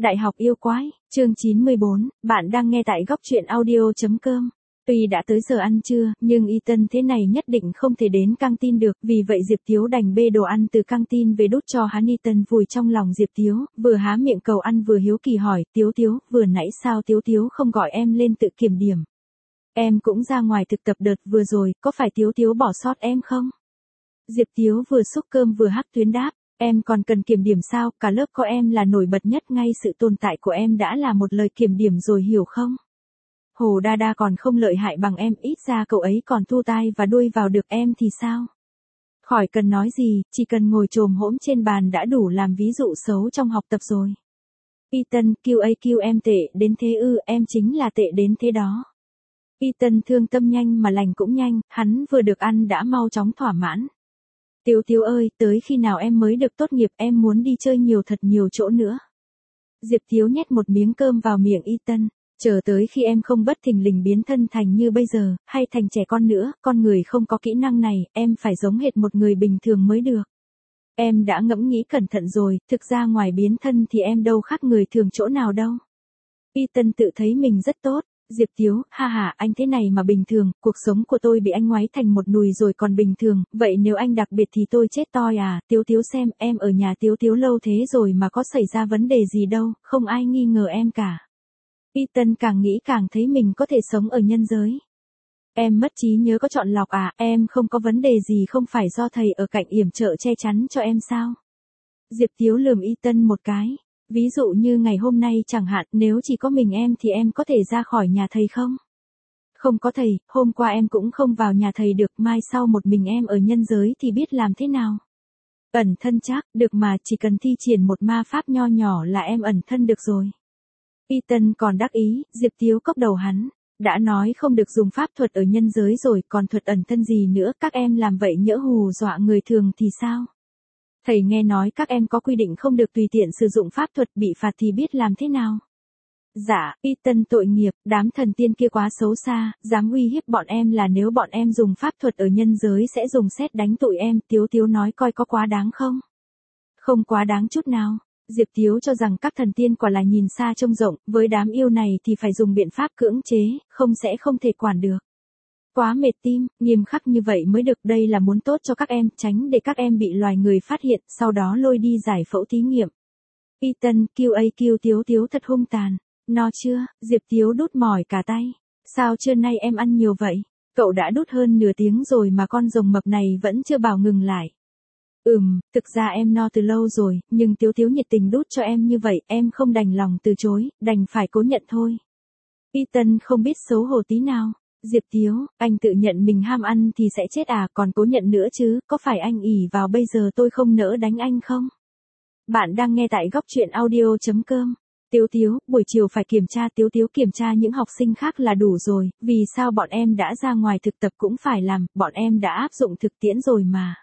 Đại học yêu quái, chương 94, bạn đang nghe tại góc truyện audio.com. Tuy đã tới giờ ăn trưa, nhưng Ethan thế này nhất định không thể đến căng tin được, vì vậy Diệp Tiếu đành bê đồ ăn từ căng tin về đút cho hắn. Ethan vùi trong lòng Diệp Tiếu, vừa há miệng cầu ăn vừa hiếu kỳ hỏi, Tiếu, vừa nãy sao Tiếu không gọi em lên tự kiểm điểm? Em cũng ra ngoài thực tập đợt vừa rồi, có phải Tiếu bỏ sót em không? Diệp Tiếu vừa xúc cơm vừa hắc tuyến đáp. Em còn cần kiểm điểm sao, cả lớp có em là nổi bật nhất, ngay sự tồn tại của em đã là một lời kiểm điểm rồi hiểu không? Hồ Đa Đa còn không lợi hại bằng em, ít ra cậu ấy còn thu tai và đuôi vào được, em thì sao? Khỏi cần nói gì, chỉ cần ngồi chồm hổm trên bàn đã đủ làm ví dụ xấu trong học tập rồi. Ethan, QAQ em tệ đến thế ư? Em chính là tệ đến thế đó. Ethan thương tâm nhanh mà lành cũng nhanh, hắn vừa được ăn đã mau chóng thỏa mãn. Tiếu ơi, tới khi nào em mới được tốt nghiệp, em muốn đi chơi nhiều thật nhiều chỗ nữa. Diệp Tiếu nhét một miếng cơm vào miệng Ethan, chờ tới khi em không bất thình lình biến thân thành như bây giờ, hay thành trẻ con nữa, con người không có kỹ năng này, em phải giống hệt một người bình thường mới được. Em đã ngẫm nghĩ cẩn thận rồi, thực ra ngoài biến thân thì em đâu khác người thường chỗ nào đâu. Ethan tự thấy mình rất tốt. Diệp Tiếu, ha, anh thế này mà bình thường, cuộc sống của tôi bị anh ngoáy thành một nùi rồi còn bình thường, vậy nếu anh đặc biệt thì tôi chết toi à? Tiếu xem, em ở nhà Tiếu lâu thế rồi mà có xảy ra vấn đề gì đâu, không ai nghi ngờ em cả. Ethan càng nghĩ càng thấy mình có thể sống ở nhân giới. Em mất trí nhớ có chọn lọc à? Em không có vấn đề gì, không phải do thầy ở cạnh yểm trợ che chắn cho em sao? Diệp Tiếu lườm Ethan một cái. Ví dụ như ngày hôm nay chẳng hạn, nếu chỉ có mình em thì em có thể ra khỏi nhà thầy không? Không có thầy, hôm qua em cũng không vào nhà thầy được, mai sau một mình em ở nhân giới thì biết làm thế nào? Ẩn thân chắc, được mà, chỉ cần thi triển một ma pháp nho nhỏ là em ẩn thân được rồi. Ethan còn đắc ý, Diệp Tiếu cốc đầu hắn. Đã nói không được dùng pháp thuật ở nhân giới rồi, còn thuật ẩn thân gì nữa, các em làm vậy nhỡ hù dọa người thường thì sao? Thầy nghe nói các em có quy định không được tùy tiện sử dụng pháp thuật, bị phạt thì biết làm thế nào? Dạ, Ethan tội nghiệp, đám thần tiên kia quá xấu xa, dám uy hiếp bọn em là nếu bọn em dùng pháp thuật ở nhân giới sẽ dùng sét đánh tụi em. Tiếu nói coi có quá đáng không? Không quá đáng chút nào. Diệp Tiếu cho rằng các thần tiên quả là nhìn xa trông rộng, với đám yêu này thì phải dùng biện pháp cưỡng chế, không thể quản được. Quá mệt tim, nghiêm khắc như vậy mới được, đây là muốn tốt cho các em, tránh để các em bị loài người phát hiện, sau đó lôi đi giải phẫu thí nghiệm. Ethan, QAQ Tiếu thật hung tàn. No chưa? Diệp Tiếu đút mỏi cả tay. Sao trưa nay em ăn nhiều vậy? Cậu đã đút hơn nửa tiếng rồi mà con rồng mập này vẫn chưa bảo ngừng lại. Thực ra em no từ lâu rồi, nhưng Tiếu nhiệt tình đút cho em như vậy, em không đành lòng từ chối, đành phải cố nhận thôi. Ethan không biết xấu hổ tí nào. Diệp Tiếu, anh tự nhận mình ham ăn thì sẽ chết à, còn cố nhận nữa chứ, có phải anh ỷ vào bây giờ tôi không nỡ đánh anh không? Bạn đang nghe tại góc truyện audio.com. Tiếu, buổi chiều phải kiểm tra. Tiếu kiểm tra những học sinh khác là đủ rồi, vì sao bọn em đã ra ngoài thực tập cũng phải làm, bọn em đã áp dụng thực tiễn rồi mà.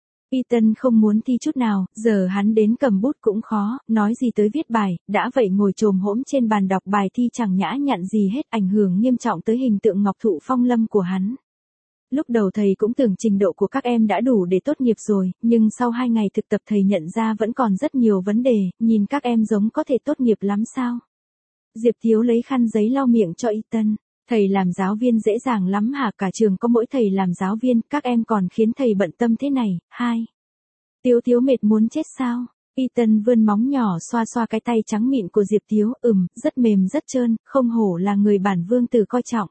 Ethan không muốn thi chút nào, giờ hắn đến cầm bút cũng khó, nói gì tới viết bài, đã vậy ngồi chồm hổm trên bàn đọc bài thi chẳng nhã nhặn gì hết, ảnh hưởng nghiêm trọng tới hình tượng ngọc thụ phong lâm của hắn. Lúc đầu thầy cũng tưởng trình độ của các em đã đủ để tốt nghiệp rồi, nhưng sau 2 ngày thực tập thầy nhận ra vẫn còn rất nhiều vấn đề, nhìn các em giống có thể tốt nghiệp lắm sao? Diệp Tiếu lấy khăn giấy lau miệng cho Ethan. Thầy làm giáo viên dễ dàng lắm hả? Cả trường có mỗi thầy làm giáo viên, các em còn khiến thầy bận tâm thế này. 2. Tiếu mệt muốn chết sao? Ethan vươn móng nhỏ xoa cái tay trắng mịn của Diệp Tiếu, rất mềm rất trơn, không hổ là người bản vương tử coi trọng.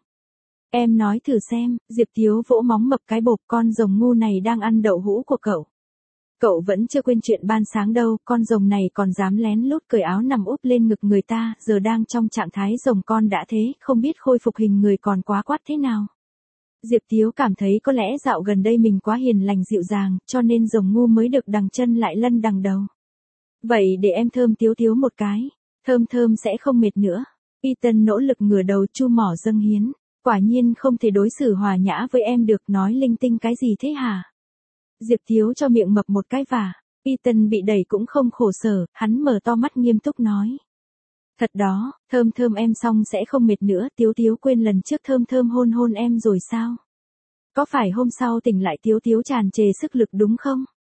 Em nói thử xem. Diệp Tiếu vỗ móng mập cái bộp, con rồng ngu này đang ăn đậu hũ của cậu. Cậu vẫn chưa quên chuyện ban sáng đâu, con rồng này còn dám lén lút cởi áo nằm úp lên ngực người ta, giờ đang trong trạng thái rồng con đã thế, không biết khôi phục hình người còn quá quát thế nào. Diệp Tiếu cảm thấy có lẽ dạo gần đây mình quá hiền lành dịu dàng, cho nên rồng ngu mới được đằng chân lại lân đằng đầu. Vậy để em thơm Tiếu một cái, thơm sẽ không mệt nữa. Ethan nỗ lực ngửa đầu chu mỏ dâng hiến, quả nhiên không thể đối xử hòa nhã với em được, nói linh tinh cái gì thế hả? Diệp Tiếu cho miệng mập một cái vả. Ethan bị đẩy cũng không khổ sở, hắn mở to mắt nghiêm túc nói. Thật đó, thơm em xong sẽ không mệt nữa. Tiếu quên lần trước thơm hôn em rồi sao? Có phải hôm sau tỉnh lại Tiếu tràn trề sức lực đúng không?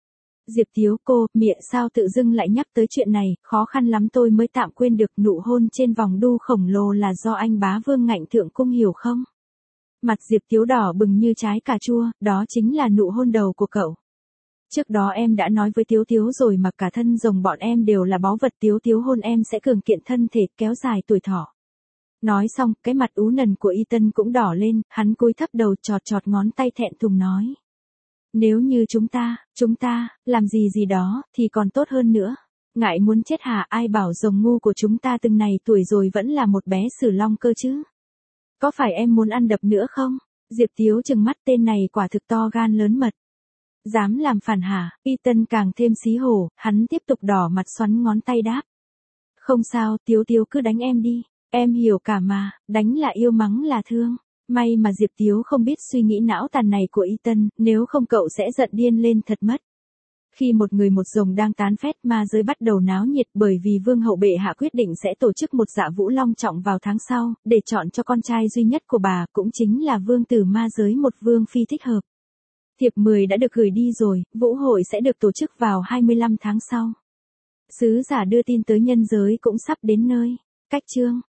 Diệp Thiếu cô, miệng sao tự dưng lại nhắc tới chuyện này, khó khăn lắm tôi mới tạm quên được nụ hôn trên vòng đu khổng lồ là do anh bá vương ngạnh thượng cung hiểu không? Mặt Diệp Thiếu đỏ bừng như trái cà chua, đó chính là nụ hôn đầu của cậu. Trước đó em đã nói với Tiếu Tiếu rồi mà cả thân rồng bọn em đều là báu vật, Tiếu Tiếu hôn em sẽ cường kiện thân thể, kéo dài tuổi thọ. Nói xong, cái mặt ú nần của Ethan cũng đỏ lên, hắn cúi thấp đầu chọt chọt ngón tay thẹn thùng nói. Nếu như chúng ta, làm gì gì đó, thì còn tốt hơn nữa. Ngại muốn chết hả, ai bảo rồng ngu của chúng ta từng này tuổi rồi vẫn là một bé sử long cơ chứ. Có phải em muốn ăn đập nữa không? Diệp Tiếu trừng mắt, tên này quả thực to gan lớn mật. Dám làm phản hả? Ethan càng thêm xí hổ, hắn tiếp tục đỏ mặt xoắn ngón tay đáp. Không sao, Tiếu Tiếu cứ đánh em đi. Em hiểu cả mà, đánh là yêu mắng là thương. May mà Diệp Tiếu không biết suy nghĩ não tàn này của Ethan, nếu không cậu sẽ giận điên lên thật mất. Khi một người một rồng đang tán phét, ma giới bắt đầu náo nhiệt bởi vì vương hậu bệ hạ quyết định sẽ tổ chức một dạ vũ long trọng vào tháng sau, để chọn cho con trai duy nhất của bà, cũng chính là vương tử ma giới, một vương phi thích hợp. Thiệp 10 đã được gửi đi rồi, vũ hội sẽ được tổ chức vào 25 tháng sau. Sứ giả đưa tin tới nhân giới cũng sắp đến nơi. Cách chương